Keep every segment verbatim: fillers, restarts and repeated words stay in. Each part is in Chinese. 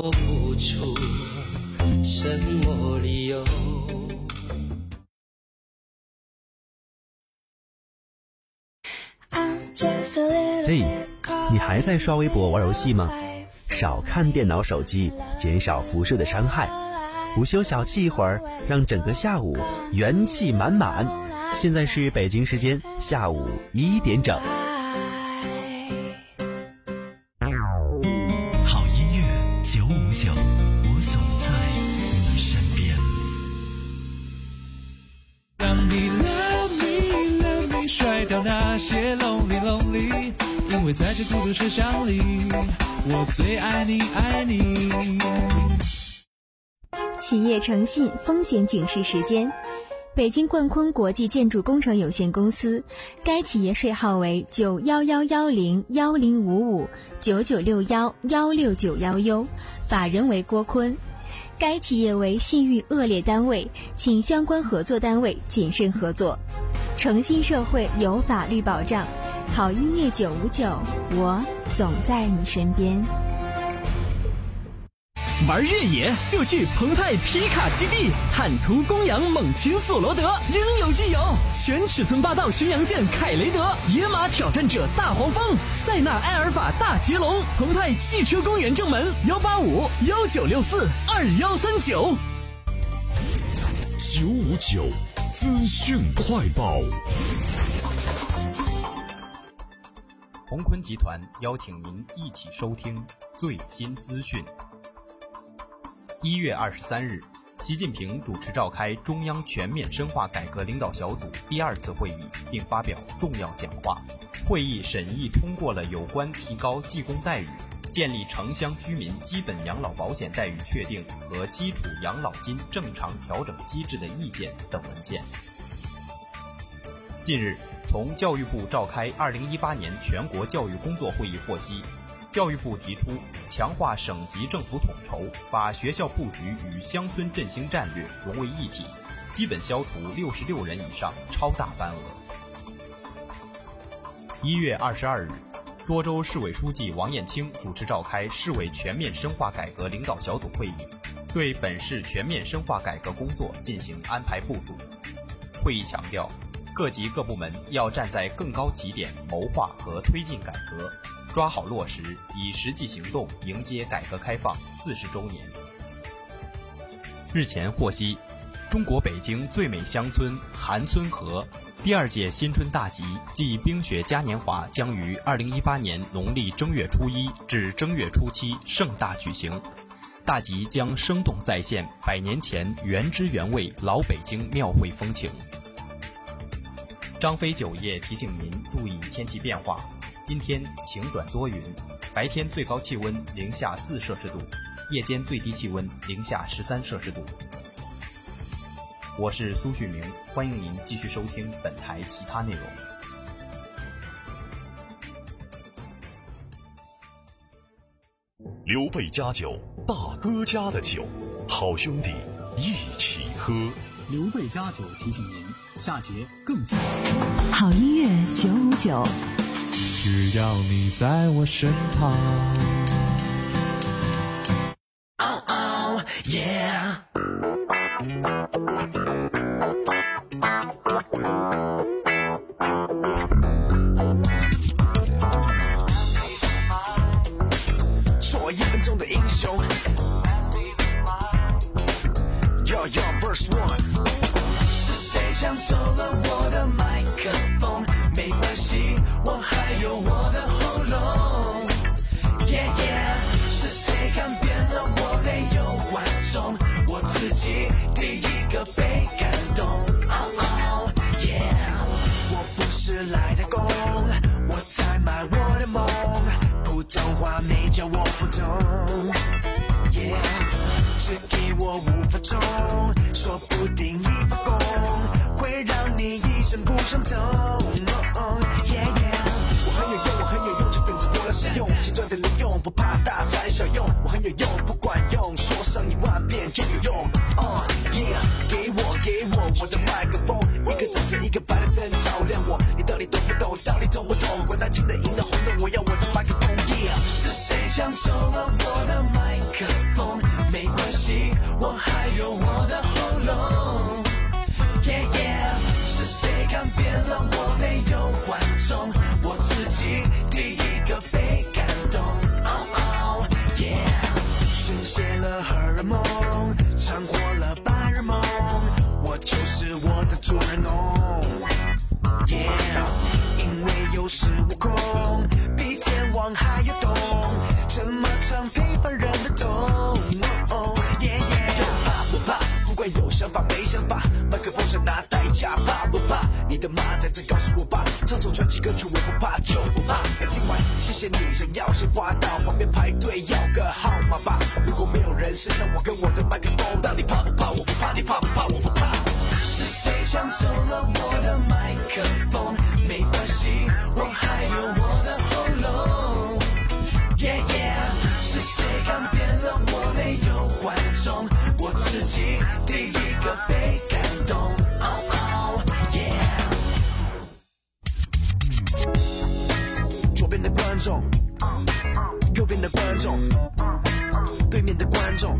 说不出什么理由。 嘿，你还在刷微博玩游戏吗？少看电脑手机，减少辐射的伤害。午休小憩一会儿，让整个下午元气满满。现在是北京时间下午一点整。 好音乐九五九，我总在你身边。 让你 love me love me， 甩掉那些 lonely lonely， 因为在这孤独车厢里，我最爱你爱你。 企业诚信风险警示时间。北京冠坤国际建筑工程有限公司，该企业税号为九一一一零一零五五九九六一一六九一 U， 法人为郭坤。该企业为信誉恶劣单位，请相关合作单位谨慎合作。诚信社会有法律保障，好音乐九五九，我总在你身边。 玩越野就去澎湃皮卡基地，坦途公羊猛禽索罗德，应有尽有。全尺寸霸道巡洋舰凯雷德，野马挑战者大黄蜂，塞纳埃尔法大捷龙。澎湃汽车公园正门幺八五幺九六四二幺三九。 九五九资讯快报。 鸿坤集团邀请您一起收听最新资讯。一月二十三日，习近平主持召开中央全面深化改革领导小组第二次会议，并发表重要讲话。会议审议通过了有关提高技工待遇、建立城乡居民基本养老保险待遇确定和基础养老金正常调整机制的意见等文件。近日，从教育部召开二零一八年全国教育工作会议获悉，教育部提出强化省级政府统筹，把学校布局与乡村振兴战略融为一体，基本消除六十六人以上超大班额。一月二十二日，涿州市委书记王艳清主持召开市委全面深化改革领导小组会议，对本市全面深化改革工作进行安排部署。会议强调，各级各部门要站在更高起点谋划和推进改革，抓好落实，以实际行动迎接改革开放四十周年。日前获悉，中国北京最美乡村韩村河第二届新春大集暨冰雪嘉年华将于二零一八年农历正月初一至正月初七盛大举行。大集将生动再现百年前原汁原味老北京庙会风情。张飞酒业提醒您注意天气变化。今天晴转多云，白天最高气温零下四摄氏度，夜间最低气温零下十三摄氏度。我是苏旭明，欢迎您继续收听本台其他内容。 刘备家酒，大哥家的酒，好兄弟一起喝。 刘备家酒提醒您，下节更精彩。 好音乐九五九。 只要你在我身旁。 Oh oh yeah。做一分钟的英雄。Yo yo verse one。是谁抢走了我的麦克风？没关系，我还有我的喉咙。Yeah yeah， 是谁看扁了我没有观众？我自己第一个被感动。Oh oh yeah， 我不是来打工，我在卖我的梦。普通话没教我不懂。Yeah， 只给我五分钟，说不定一发功会让你一生不伤痛。Yeah yeah， 我很有用，我很有用，就等着我来使用。现赚的利用，不怕大材小用。我很有用，不管用，说上一万遍就有用。Uh yeah， 给我给我我的麦克风，一个掌声一个白的灯照亮我。你到底懂不懂？到底懂不懂？管他金的银的红的，我要我的麦克风。Yeah， 是谁抢走了我的麦克风？ 泄了荷尔蒙，尝获了白日梦，我就是我的主人翁。Yeah， 因为有恃无恐，比天王还要懂，怎么唱平凡人的痛。Oh, yeah, yeah， 怕不怕？不管有想法没想法，麦克风上拿代价，怕不怕？你的妈在这告诉我吧，唱首传奇歌曲我不怕就不怕。听完谢谢你，想要先滑到旁边排队要个号码吧。如果没有人剩下我跟我的麦克风，那你怕不怕？我不怕，你怕不怕？我不怕。是谁抢走了我的麦克风？没关系，我还有我的喉咙。Yeah yeah， 是谁看扁了我没有观众？我自己第一个被感动。Oh oh yeah， 左边的观众，右边的观众，对面的观众。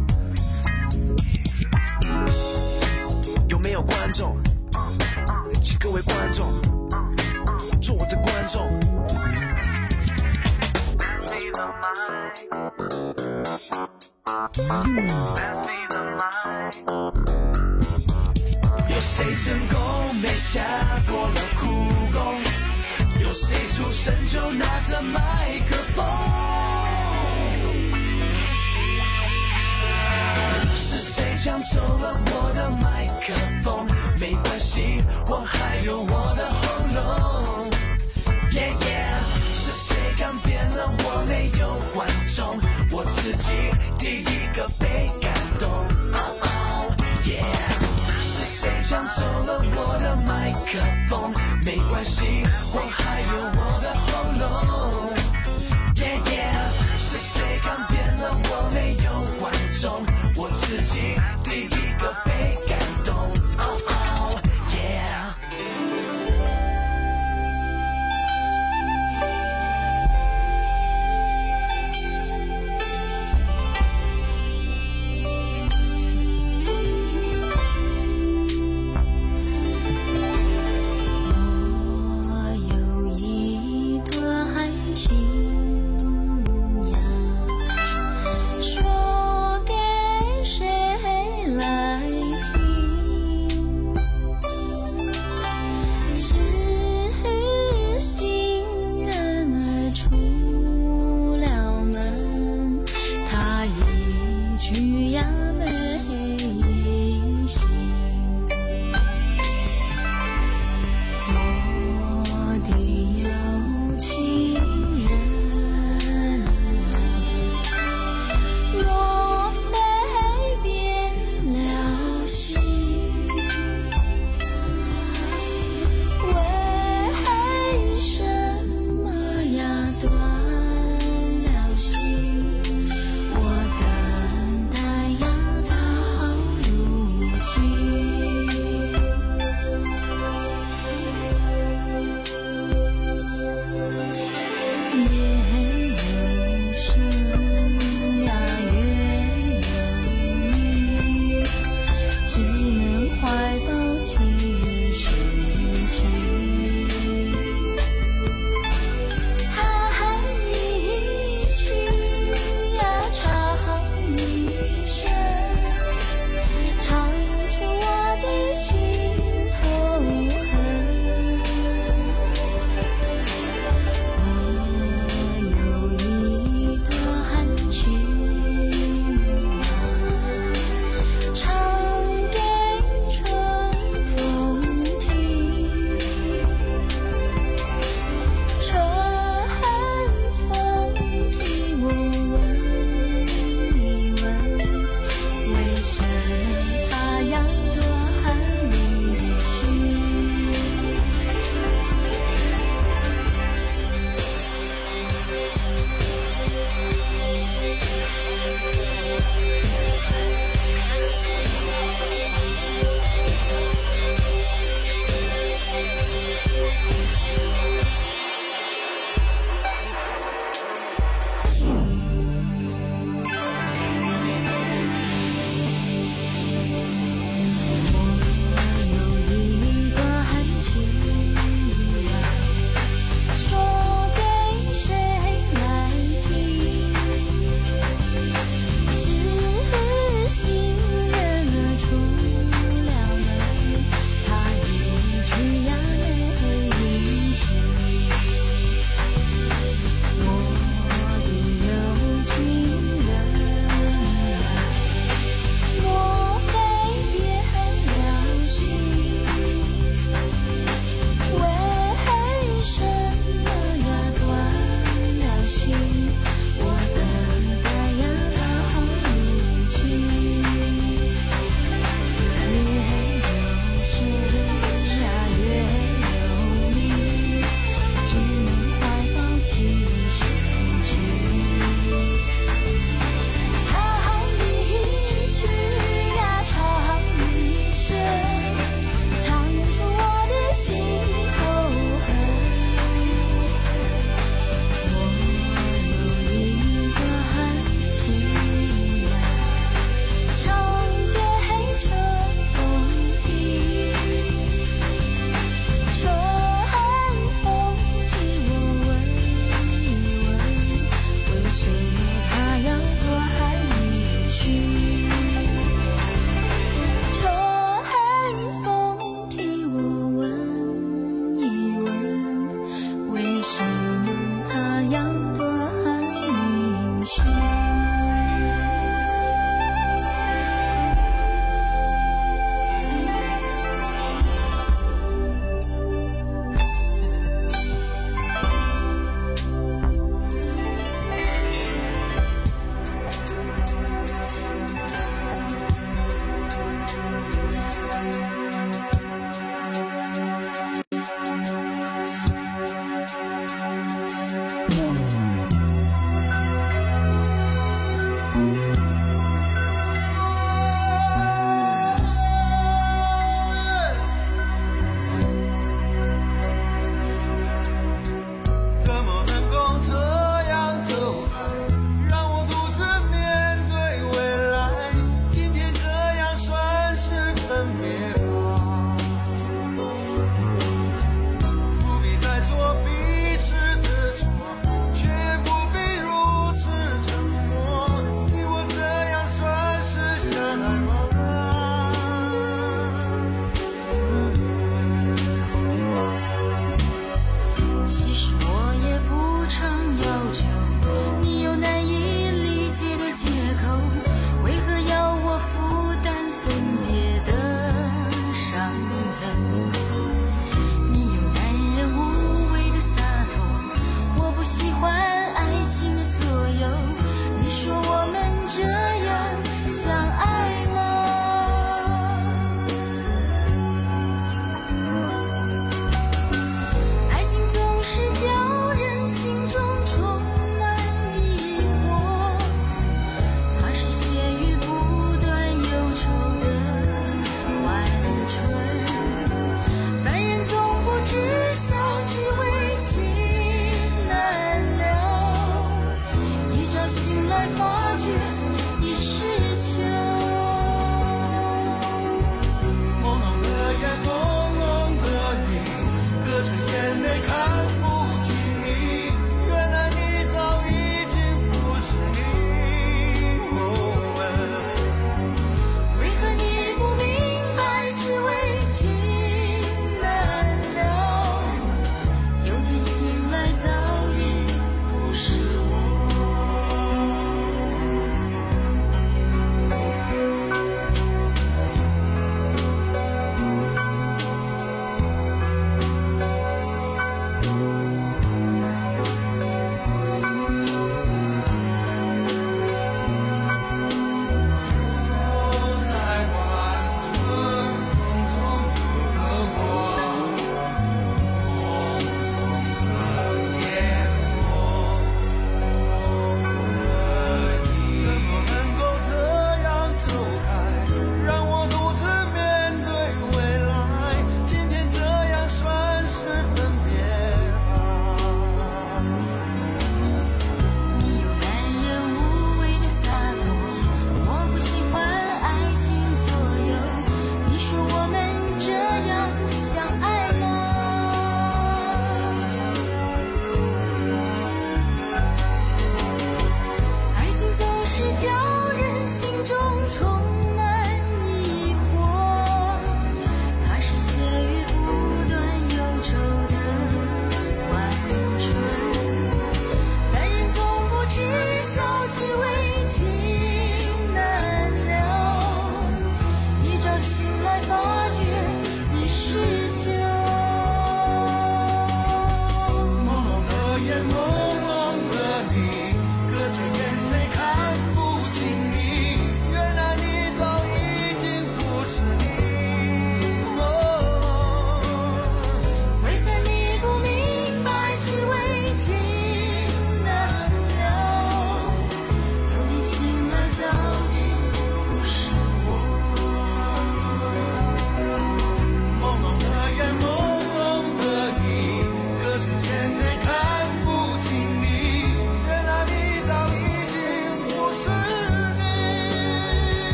有没有观众？请各位观众做我的观众。有谁成功没下过了苦功？有谁出生就拿着麦克风？是谁抢走了我的麦克风？没关系，我还有我的喉咙。Yeah yeah， 是谁看扁了我没有观众？我自己第一个被感动。Oh oh yeah， 是谁抢走了我的麦克风？没关系，我还有我的喉咙。Yeah yeah， 是谁看扁了我没有观众？我自己第一个被感动。Oh oh yeah。 我有一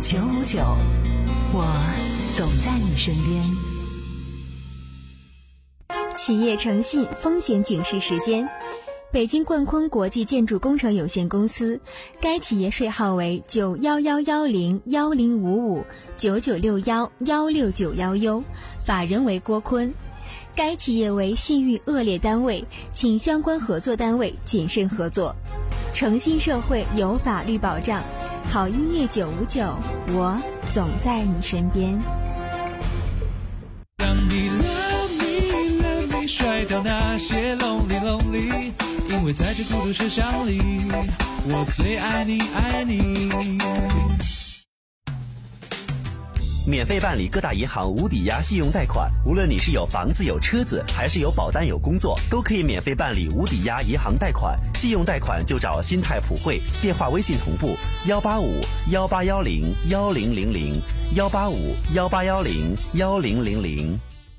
九五九，我总在你身边。 企业诚信风险警示时间。北京冠坤国际建筑工程有限公司，该企业税号为九幺幺幺零幺零五五九九六幺幺六九幺 U， 法人为郭坤。该企业为信誉恶劣单位，请相关合作单位谨慎合作。诚信社会有法律保障，好音乐九五九，我总在你身边。 让你 love me love me 甩掉那些 lonely lonely， 因为在这孤独车厢里，我最爱你爱你。 免费办理各大银行无抵押信用贷款，无论你是有房子有车子，还是有保单有工作，都可以免费办理无抵押银行贷款。信用贷款就找新泰普惠，电话微信同步幺八五幺八幺零幺零零零幺八五幺八幺零幺零零零。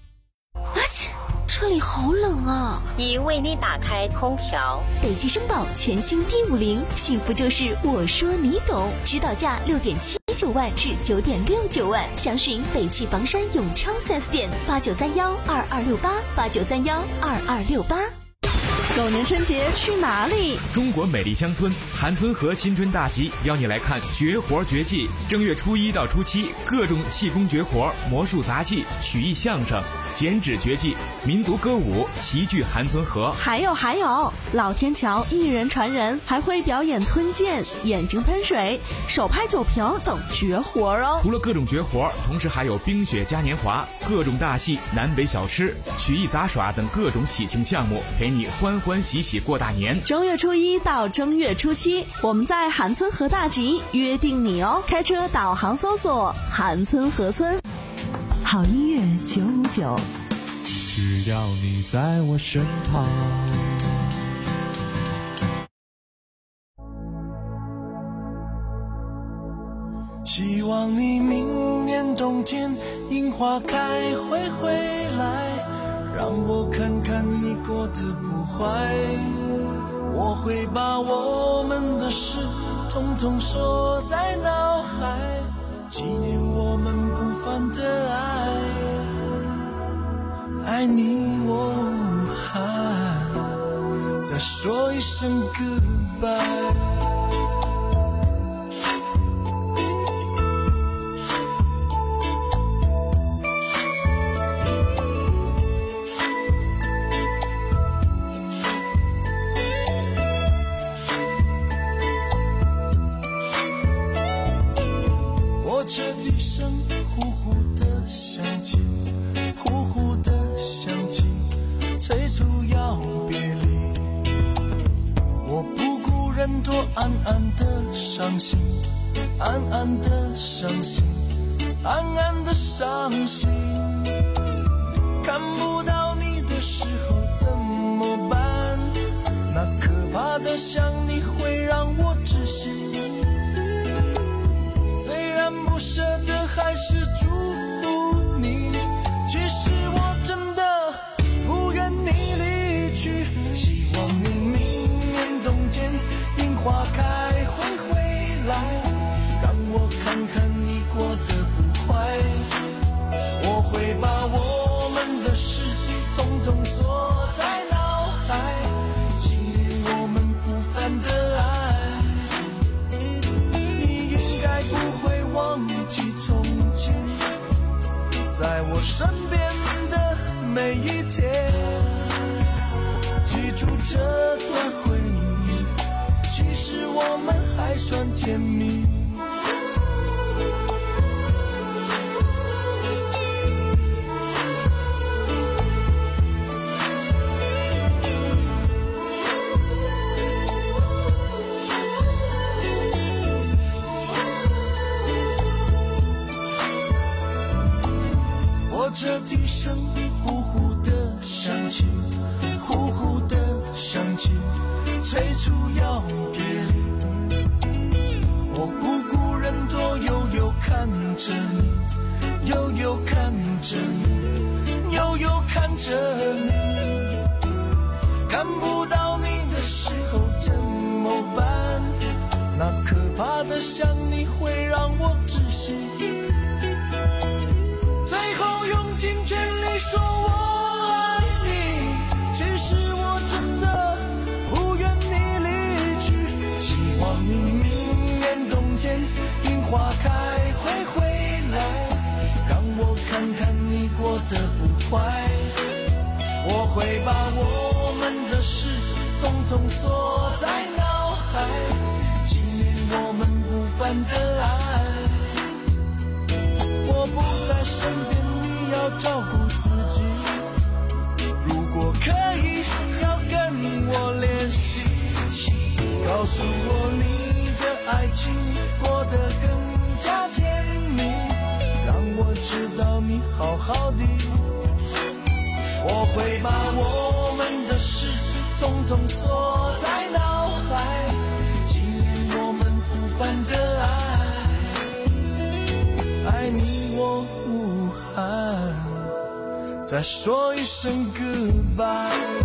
这里好冷啊！ 已为你打开空调。 北汽绅宝全新 D 五零，幸福就是我说你懂，指导价六点七九万至九点六九万，详询北汽房山永昌 四 S 店八九三幺二二六八八九三幺二二六八。 狗年春节去哪里？ 中国美丽乡村韩村河新春大集邀你来看绝活绝技。正月初一到初七，各种气功绝活、魔术杂技、曲艺相声、剪纸绝技、民族歌舞齐聚韩村河。 还有还有，老天桥一人传人，还会表演吞剑、眼睛喷水、手拍酒瓶等绝活哦。 除了各种绝活，同时还有冰雪嘉年华、各种大戏、南北小吃、曲艺杂耍等各种喜庆项目，陪你欢欢喜喜过大年。 正月初一到正月初七，我们在韩村河大集约定你哦。开车导航搜索韩村河村。 好音乐九五九， 只要你在我身旁。 希望你明年冬天樱花开会回来，让我看看你过得不坏。我会把我们的事统统锁在脑海，纪念我们不凡的爱。爱你我还再说一声 goodbye。车笛声呼呼的响起，呼呼的响起，催促要别离。我不顾人多，暗暗的伤心，暗暗的伤心，暗暗的伤心。看不到你的时候怎么办？那可怕的想你会让我窒息。不舍得还是祝福你，其实我真的不愿你离去。希望你明年冬天樱花开会回来，让我看看你过得不坏。我会把我们的事统统锁在脑海，纪念我们不凡的爱。忘记从前，在我身边的每一天，记住这段回忆，其实我们还算甜蜜。车笛声呼呼的响起，呼呼的响起，催促要别离。我不顾人多，悠悠看着你，悠悠看着你，悠悠看着你。看不到你的时候怎么办？那可怕大的想你会让我窒息，最后用尽全力说我爱你，其实我真的不愿你离去，希望你明年冬天樱花开会回来，让我看看你过得不坏，我会把我们的事统统锁在脑海，纪念我们不凡的爱。我不在身边，你要照顾自己，如果可以要跟我联系，告诉我你的爱情过得更加甜蜜，让我知道你好好的，我会把我们的事统统锁在脑海，纪念我们不凡的爱，爱你我无憾，再说一声 goodbye。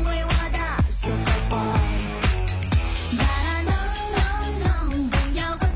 不要。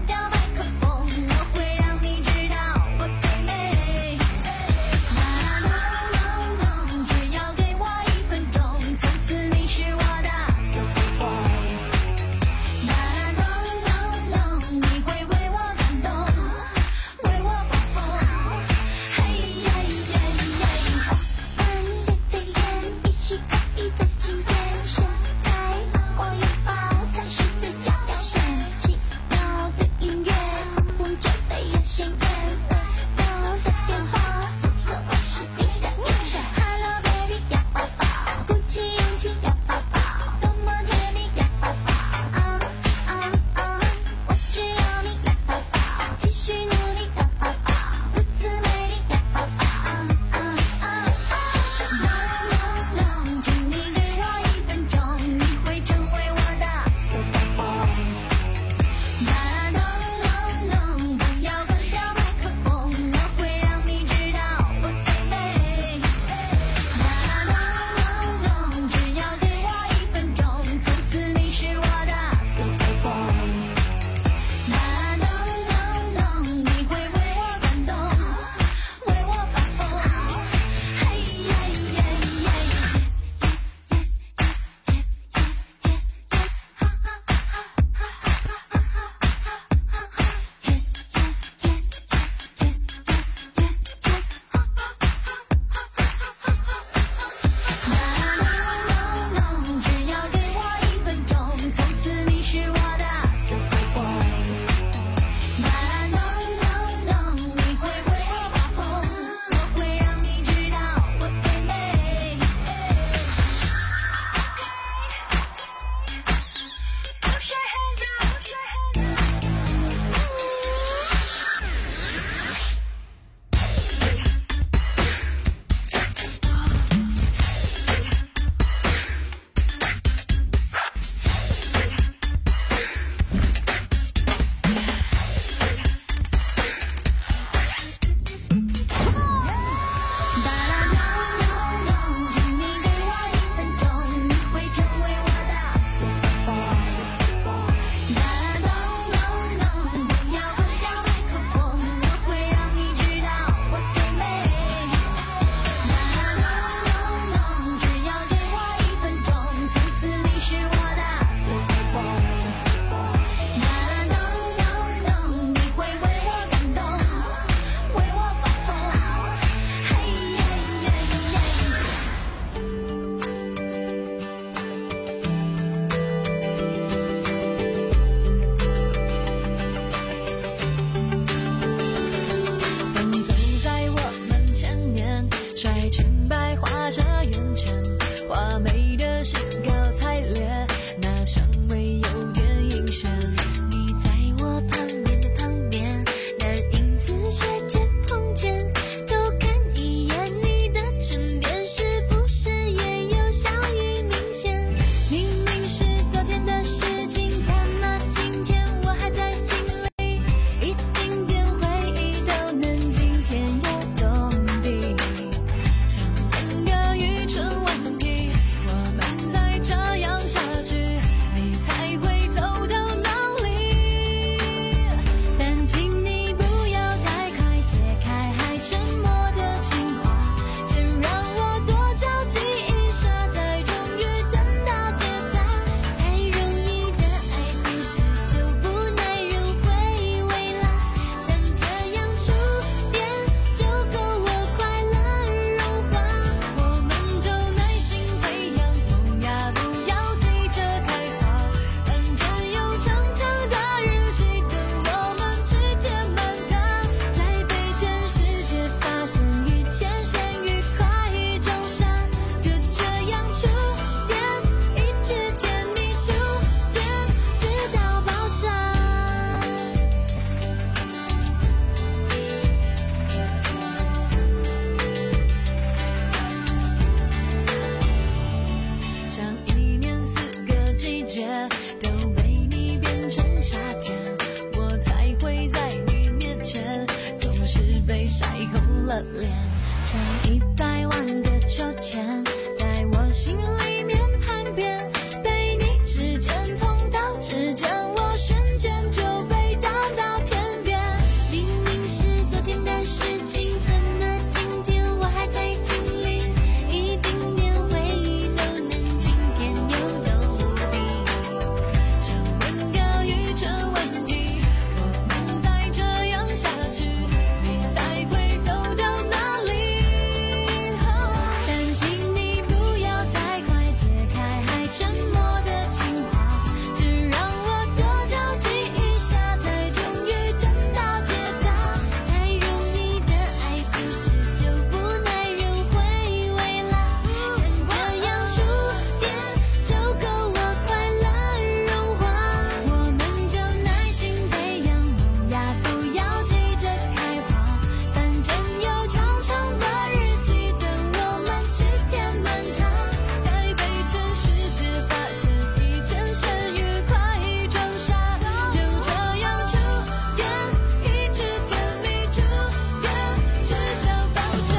脸，像一百万个秋千，在我心里面盘旋，被你指尖碰到指尖，我瞬间就被荡到天边。明明是昨天的事情，怎么今天我还在经历？一丁点回忆都能惊天又有地，像温高愚蠢问题，我们再这样下去，你才会走到哪里？但请你不要太快解开还沉默的情话，只让我多着急一下，才终于等到解答。太容易的爱故事就不耐人回味啦，像这样触电就够我快乐融化。我们就耐心培养萌芽，不要急着开花，反正有长长的日记等我们去填满它，再被全世界发现一千生愉快装傻。就这样触电，一直甜蜜触电，直到爆炸。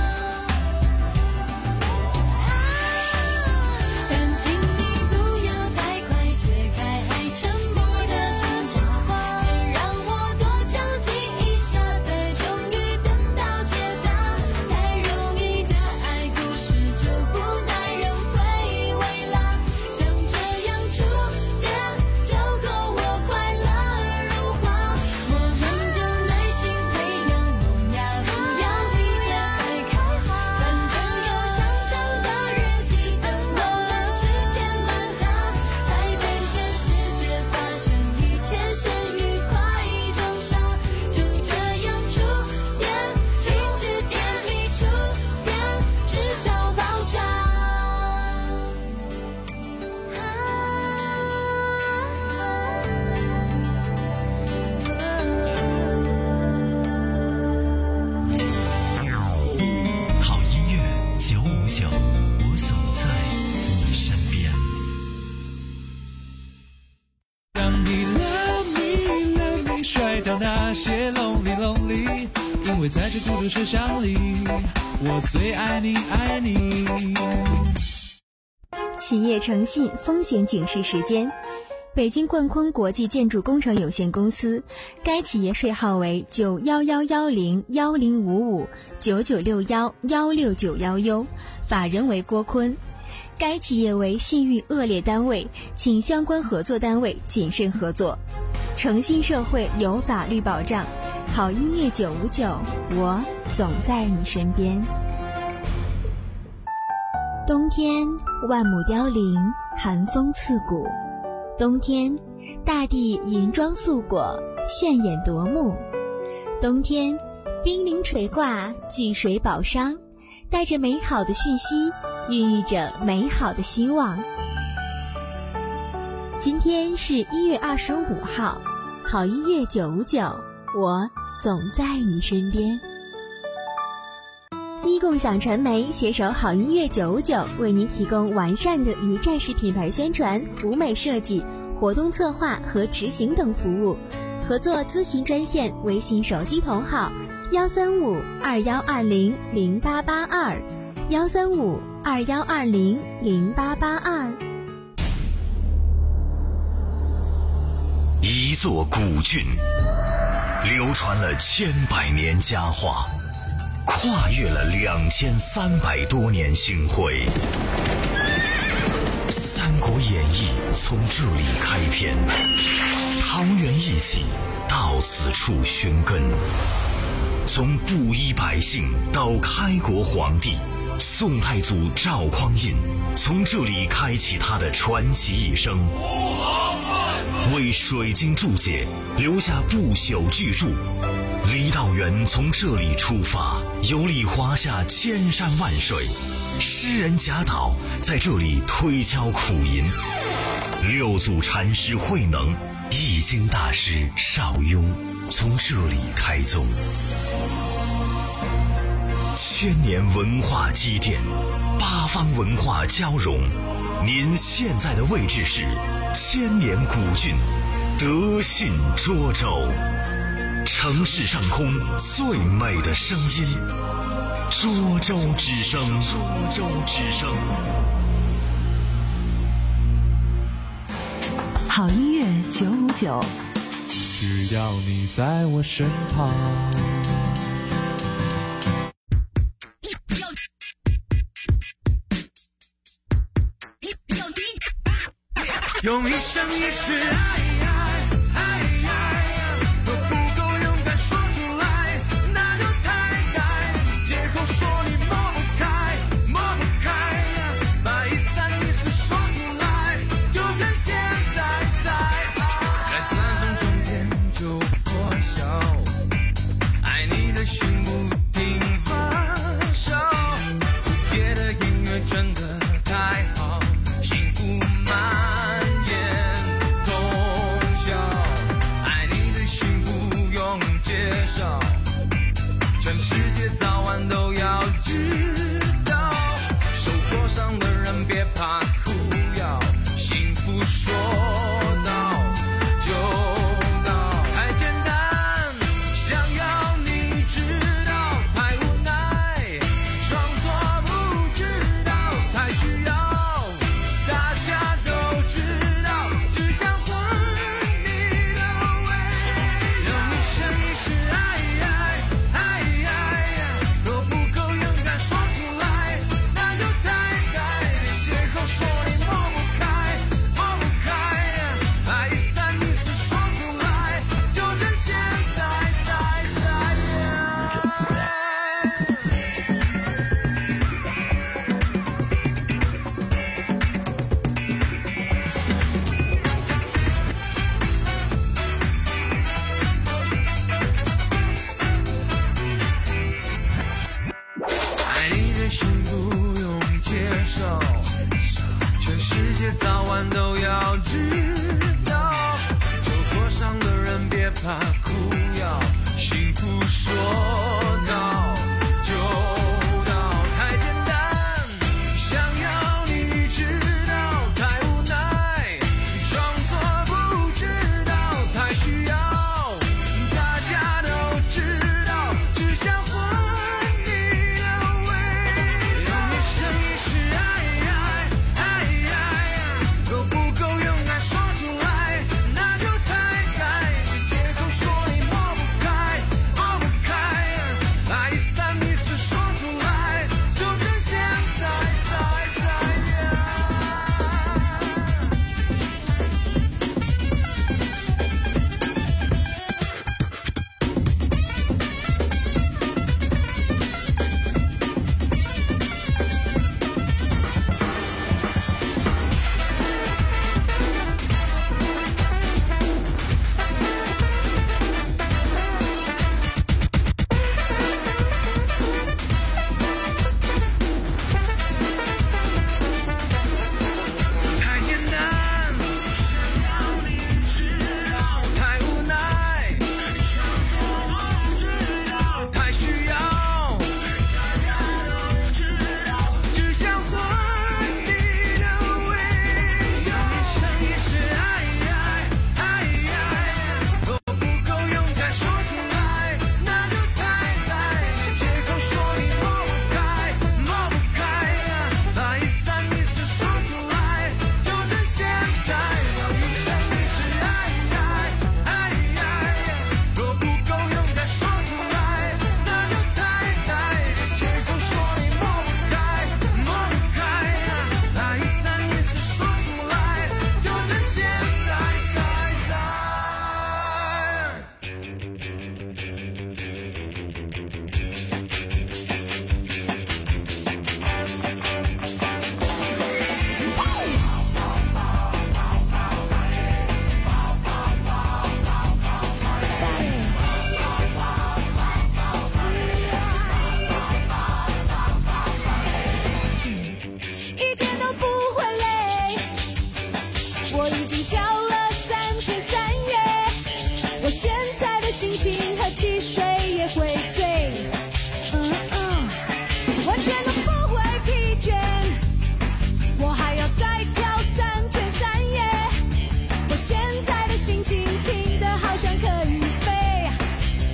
但请你不要太快解开还沉默的情话，先让我多着急一下，才终于等到解答。太容易的爱故事就不耐人回味啦，像这样触电就够我快乐融化。我们就耐心培养萌芽，不要急着快开花，反正有长长的日记等我们去填满它，才被全世界发现一切生愉快装傻。就这样触电，一直甜蜜触电，直到爆炸。 好音乐九五九，我总在你身边。 让你 love me love me 甩掉那些 lonely lonely， 因为在这孤独车厢里，我最爱你爱你。 企业诚信风险警示时间。北京冠坤国际建筑工程有限公司，该企业税号为九幺幺幺零幺零五五九九六幺幺六九幺 U， 法人为郭坤。该企业为信誉恶劣单位，请相关合作单位谨慎合作。诚信社会有法律保障，好音乐九五九，我总在你身边。冬天万亩凋零，寒风刺骨。冬天大地银装素裹，炫眼夺目。冬天冰凌垂挂，聚水宝商，带着美好的讯息，孕育着美好的希望。今天是一月二十五号，好音乐九五九，我总在你身边。一共享传媒携手好音乐九五九，为您提供完善的一站式品牌宣传、舞美设计、活动策划和执行等服务。合作咨询专线：微信手机同号幺三五二幺二零零八八二，幺三五二幺二零零八八二。 一座古郡，流传了千百年佳话，跨越了两千三百多年星辉。《三国演义》从这里开篇，桃园一喜到此处寻根。从布衣百姓到开国皇帝，宋太祖赵匡胤从这里开启他的传奇一生，为水晶注解留下不朽巨著。李道元从这里出发，游历华夏千山万水，诗人贾岛在这里推敲苦吟，六祖禅师慧能、易经大师邵雍从这里开宗。千年文化积淀，八方文化交融，您现在的位置是千年古郡德信涿州。 城市上空最美的声音，涿州之声，涿州之声。 好音乐九五九， 只要你在我身旁。 用一生一世爱爱爱爱，若不够勇敢说出来，那就太该。借口说你抹不开，抹不开，把一三一四说出来，就趁现在在在三分钟间就破晓，爱你的心不停发烧，夜的音乐真的太好，幸福满。全世界早晚都要知道，受过伤的人别怕哭要幸福说到就到，太简单，想要你知道，太无奈，装作不知道，太需要，大家都知道，只想还你的位，让一生一世爱全世界早晚都要知道，受过伤的人别怕哭要幸福说到就到，太简单，想要你知道，太无奈，装作不知道，太需要，大家都知道，只想还你的位，让一生一世爱若不够勇敢说出来，那就太该。借口说你抹不开，抹不开，把一三一四说出来，就趁现在在在。 心情和汽水也会醉，嗯嗯，完全都不会疲倦，我还要再跳三天三夜，我现在的心情轻得好像可以飞，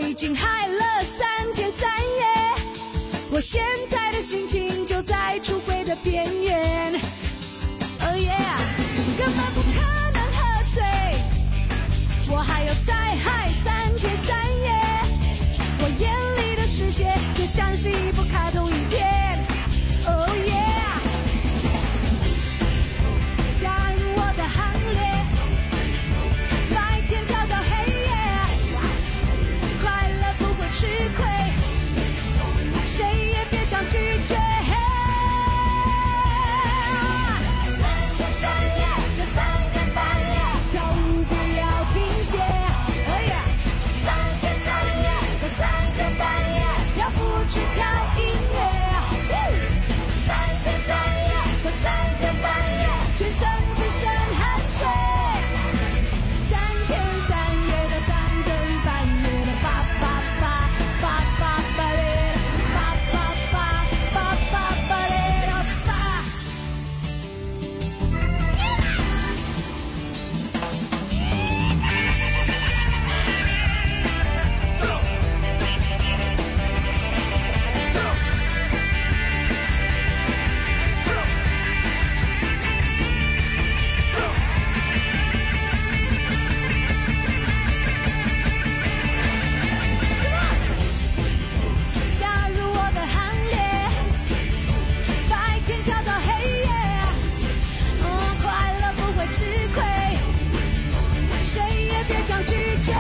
已经嗨了三天三夜，我现在的心情就在出轨的边缘。Oh yeah， 根本不可能喝醉，我还要再嗨三天三夜。我眼里的世界就像是一部卡通影片。Oh yeah， 加入我的行列，白天跳到黑夜，快乐不会吃亏，谁也别想拒绝。三天三夜，这三更半夜，跳舞不要停歇。哎呀，三天三夜，这三更半夜，要付出跳音乐。三天三夜，这三更半夜，全身只剩汗水。三天三夜的三更半夜的叭叭叭叭叭叭嘞，叭叭叭叭叭叭嘞的叭。加入我的行列，白天跳到黑夜，嗯，快乐不会吃亏，谁也别想拒绝。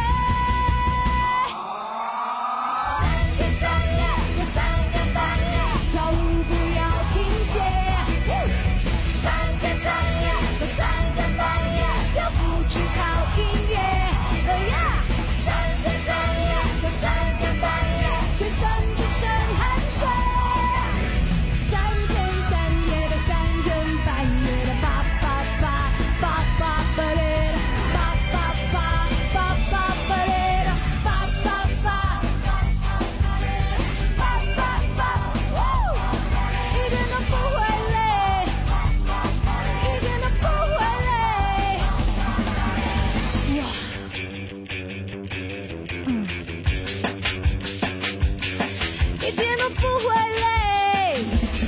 三天三夜，这三更半夜，跳舞不要停歇。三天三夜，这三更半夜，要付出靠音乐。哎呀，三天三夜，这三更半夜，全身只剩汗水。三天三夜的三更半夜的叭叭叭叭叭叭嘞的叭叭叭叭叭叭嘞的叭叭叭叭叭叭，呜，一点都不会累，一点都不会累。哇，一点都不会累。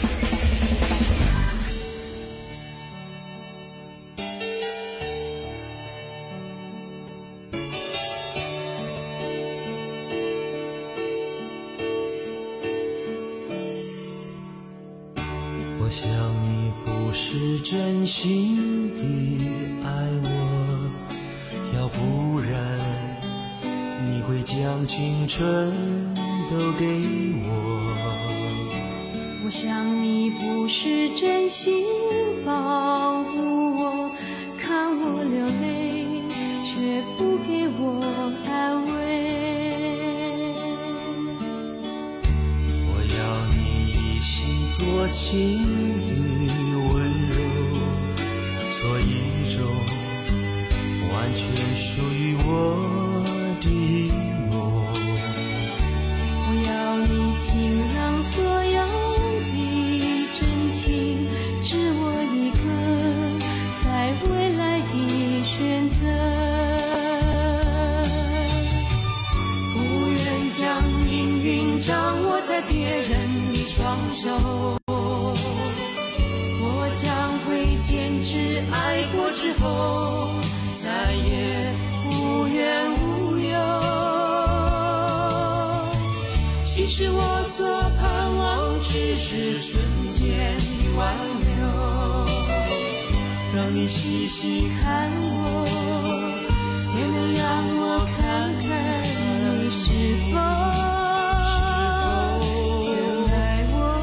我想你不是真心的爱我，要不然你会将青春都给我。 我想你不是真心保护我，看我流泪，却不给我安慰。 我要你一夕多情的温柔，做一种完全属于我的梦。 我要你倾囊所有的真情，只我一个在未来的选择。 不愿将命运掌握在别人的双手，我将会坚持爱过之后，再也无怨无忧。其实我所盼望只是瞬间的挽留，让你细细看我，也能让我看看你是否真爱我。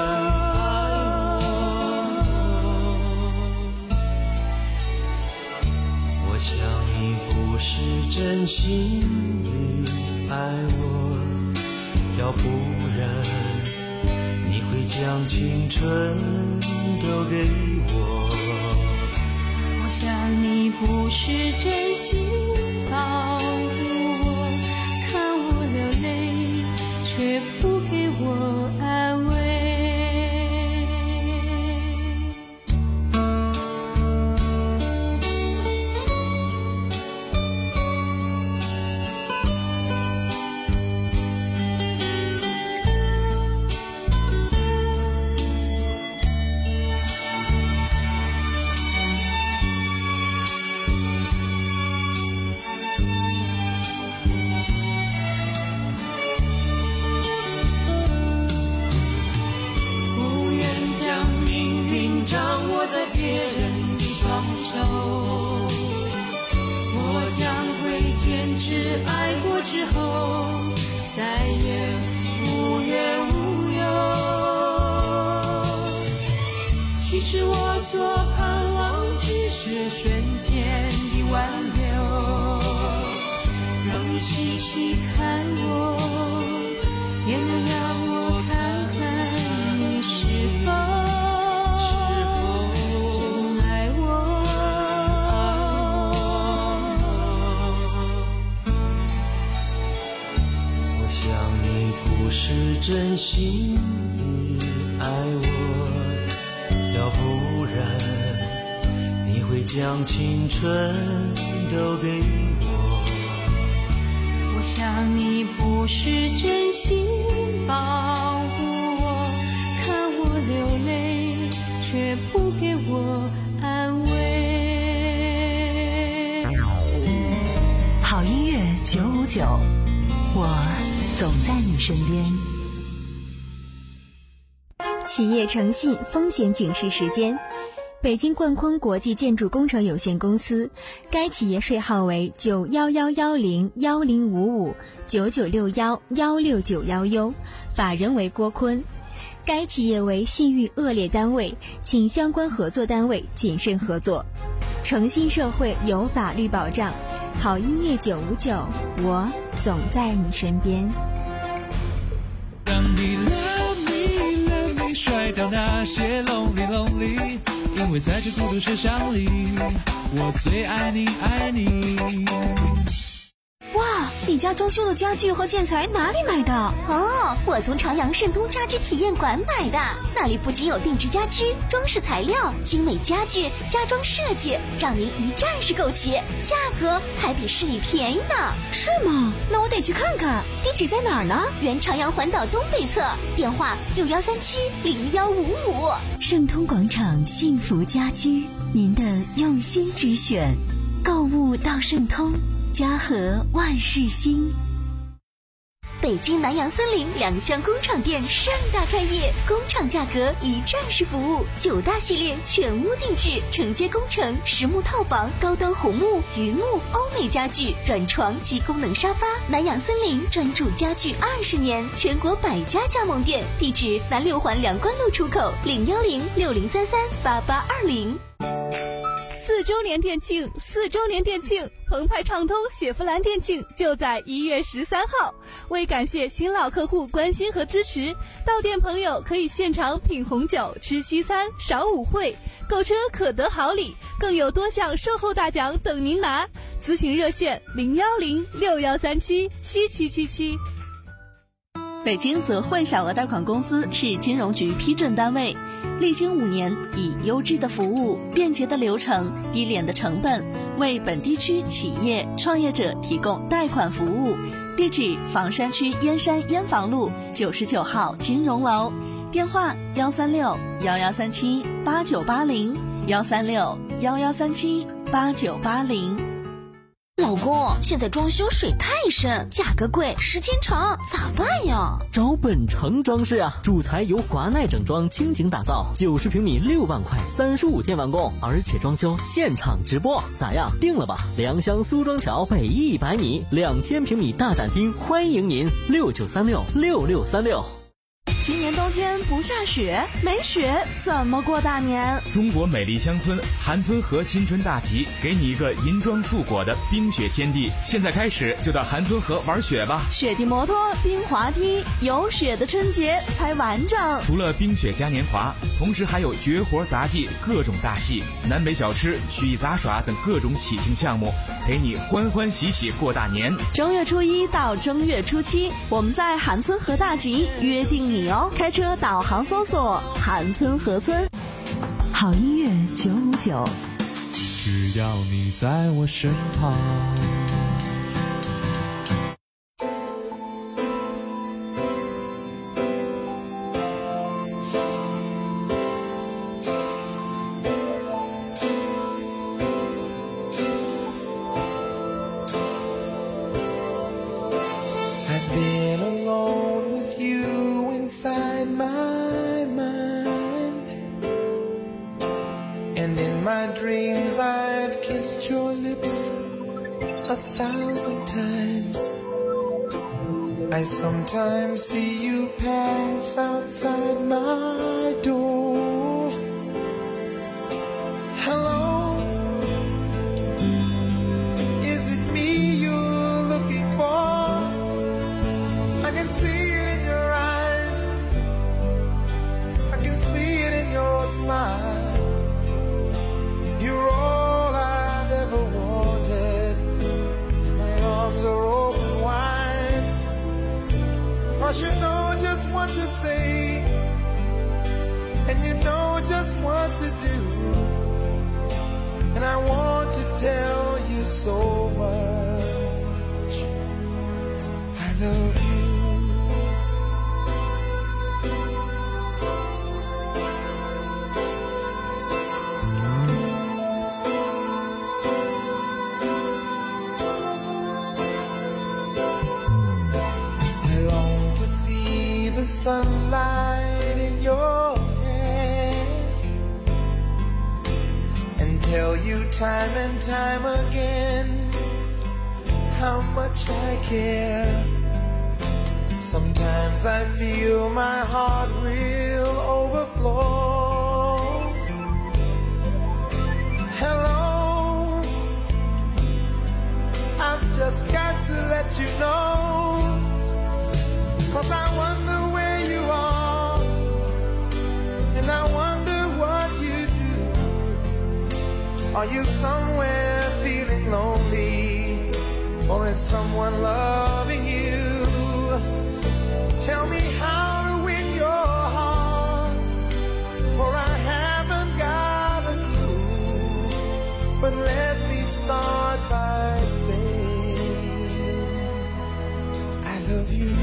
我想你不是真心的爱我，要不然你会将青春都给我。 我想你不是真心保护我，看我流泪，却不给我安慰。 知爱过之后再也无怨无忧。其实我所盼望只是瞬间的挽留，让你细细看我，也能让我看看你是否是真心的爱我，要不然你会将青春都给我。 我想你不是真心保护我，看我流泪却不给我安慰。 好音乐九五九，我总在你身边。 企业诚信风险警示时间：北京冠坤国际建筑工程有限公司，该企业税号为九幺幺幺零幺零五五九九六幺幺六九幺 U， 法人为郭坤。该企业为信誉恶劣单位，请相关合作单位谨慎合作。诚信社会有法律保障，好音乐九五九，我总在你身边。 让你 love me love me 甩掉那些 lonely lonely， 因为在这孤独车厢里，我最爱你爱你。 哇，你家装修的家具和建材哪里买的？哦，我从长阳盛通家居体验馆买的。那里不仅有定制家居、装饰材料、精美家具、家装设计，让您一站式购齐，价格还比市里便宜呢。是吗？那我得去看看。地址在哪儿呢？原长阳环岛东北侧，电话六幺三七零幺五五。 盛通广场幸福家居，您的用心之选，购物到盛通。家和万事兴。 北京南阳森林两厢工厂店盛大开业，工厂价格一站式服务，九大系列全屋定制，承接工程、实木套房、高端红木、榆木、欧美家具、软床及功能沙发。南阳森林专注家具二十年，全国百家加盟店，地址南六环梁关路出口零幺零六零三三八八二零。 四周年店庆，四周年店庆，澎湃畅通雪佛兰店庆就在一月十三号。为感谢新老客户关心和支持，到店朋友可以现场品红酒、吃西餐、赏舞会，购车可得好礼，更有多项售后大奖等您拿。咨询热线零幺零六幺三七七七七七。 北京泽汇小额贷款公司是金融局批准单位，历经五年，以优质的服务、便捷的流程、低廉的成本，为本地区企业创业者提供贷款服务。地址：房山区燕山燕房路九十九号金融楼，电话：幺三六幺幺三七八九八零，幺三六幺幺三七八九八零。 老公，现在装修水太深，价格贵，时间长，咋办呀？ 找本城装饰啊，主材由华奈整装倾情打造，九十平米六万块，三十五天完工，而且装修现场直播，咋样？定了吧？良乡苏庄桥北一百米，两千平米大展厅，欢迎您，六九三六六六三六。 今年冬天不下雪，没雪怎么过大年？ 中国美丽乡村韩村河新春大集，给你一个银装素裹的冰雪天地。现在开始就到韩村河玩雪吧！ 雪地摩托、冰滑梯，有雪的春节才完整。 除了冰雪嘉年华，同时还有绝活杂技、各种大戏、南北小吃、曲艺杂耍等各种喜庆项目，陪你欢欢喜喜过大年。 正月初一到正月初七，我们在韩村河大集约定你哦。开车导航搜索韩村河村。 好音乐九五九， 只要你在我身旁。 thousand times. I sometimes see you pass outside my door. Hello, is it me you're looking for? I can see it in your eyes, I can see it in your smile. You're all I've ever wanted, and my arms are open wide. Cause you know just what to say, and you know just what to do. And I want to tell you so much, I love you. Sunlight in your hair, and tell you time and time again how much I care. Sometimes I feel my heart will overflow. Hello, I've just got to let you know, cause I wonder where you are, and I wonder what you do. Are you somewhere feeling lonely, or is someone loving you? Tell me how to win your heart, for I haven't got a clue. But let me start by saying I love you.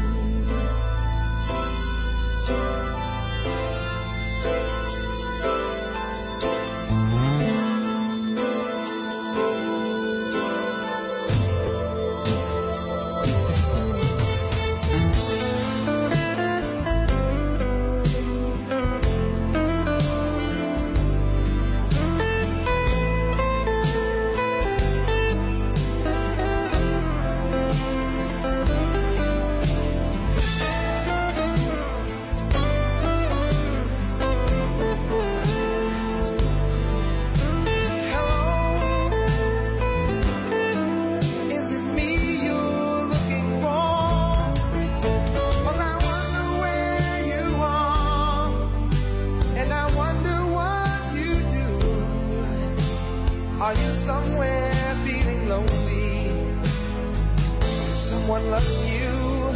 Are you somewhere feeling lonely? Someone loves you?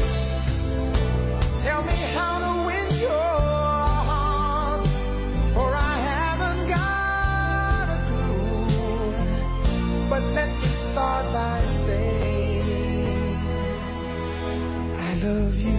Tell me how to win your heart, for I haven't got a clue. But let me start by saying I love you.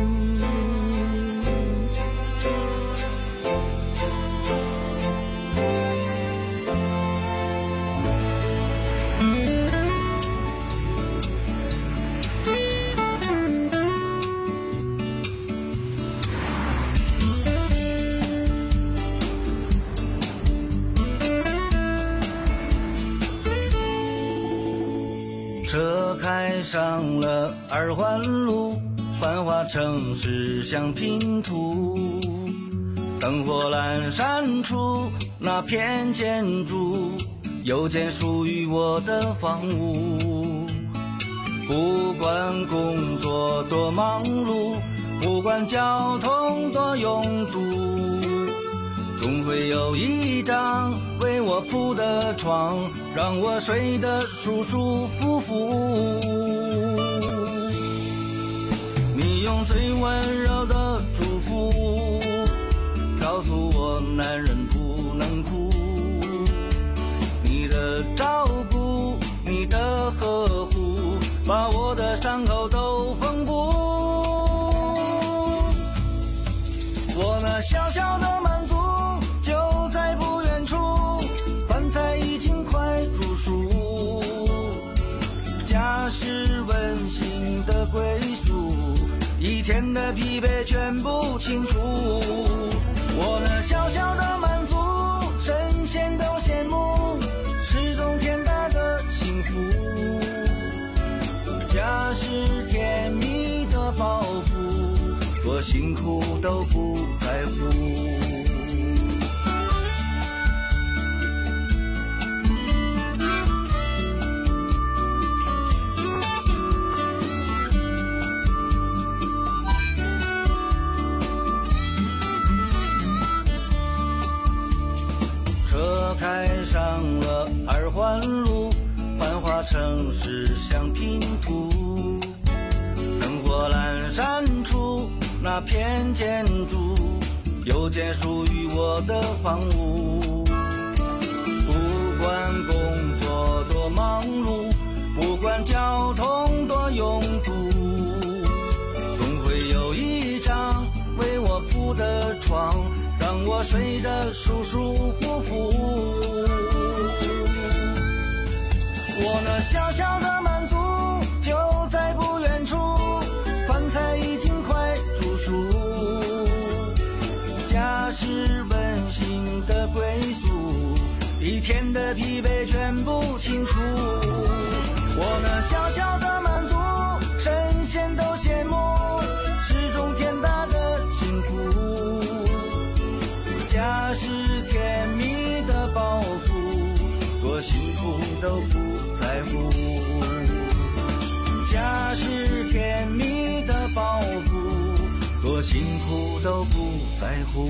车开上了二环路，繁华城市像拼图。灯火阑珊处，那片建筑，又见属于我的房屋。不管工作多忙碌，不管交通多拥堵，总会有一张为我铺的床，让我睡得舒舒服服。你用最温柔的祝福告诉我，男人不能哭。你的照顾，你的呵护，把我的伤口都缝补。我那小小的满足就在不远处，饭菜已经快煮熟，家是温馨的归宿，一天的疲惫全部清除。我那小小的满足，神仙都羡慕，是种天大的幸福。 这是甜蜜的报复，多辛苦都不在乎。车开上了二环路，繁华城市像拼图，灯火阑珊处那片建筑，又见属于我的房屋。不管工作多忙碌，不管交通多拥堵，总会有一张为我铺的床，让我睡得舒舒服服。我那小小的满足就在不远处，饭菜已经快煮熟，家是温馨的归宿，一天的疲惫全部清除。我那小小的满足，神仙都羡慕，是种天大的幸福。家是甜蜜的报复，多辛苦都不在乎。家是甜蜜的报复，多辛苦都不在乎。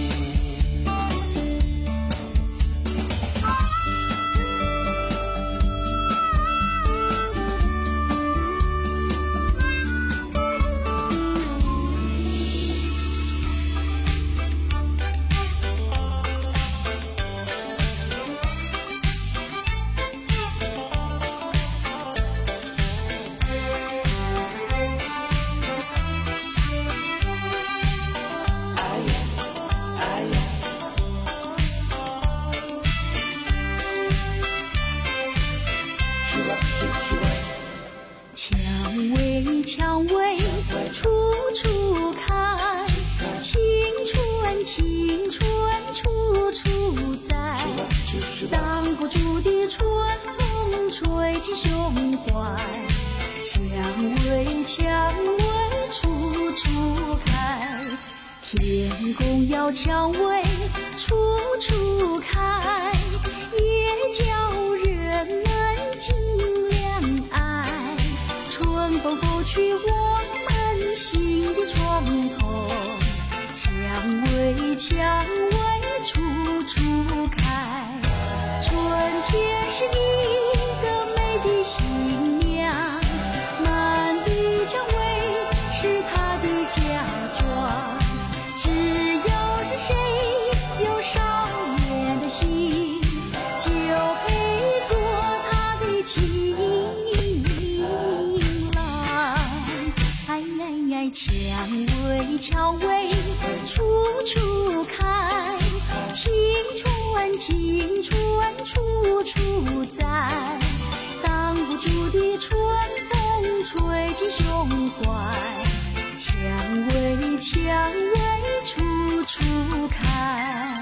蔷薇蔷薇处处开，青春青春处处在，挡不住的春风吹进胸怀。蔷薇蔷薇处处开，天空要蔷薇处处开，也叫人们尽量爱。春风拂去我们心的窗头，蔷薇蔷薇处处开。春天是一个美的新娘，满地蔷薇是她的嫁妆。只要是谁有少年的心，就配做她的情郎。哎哎哎，蔷薇蔷薇处处开，青春青春处处在，挡不住的春风吹进胸怀。蔷薇蔷薇处处开。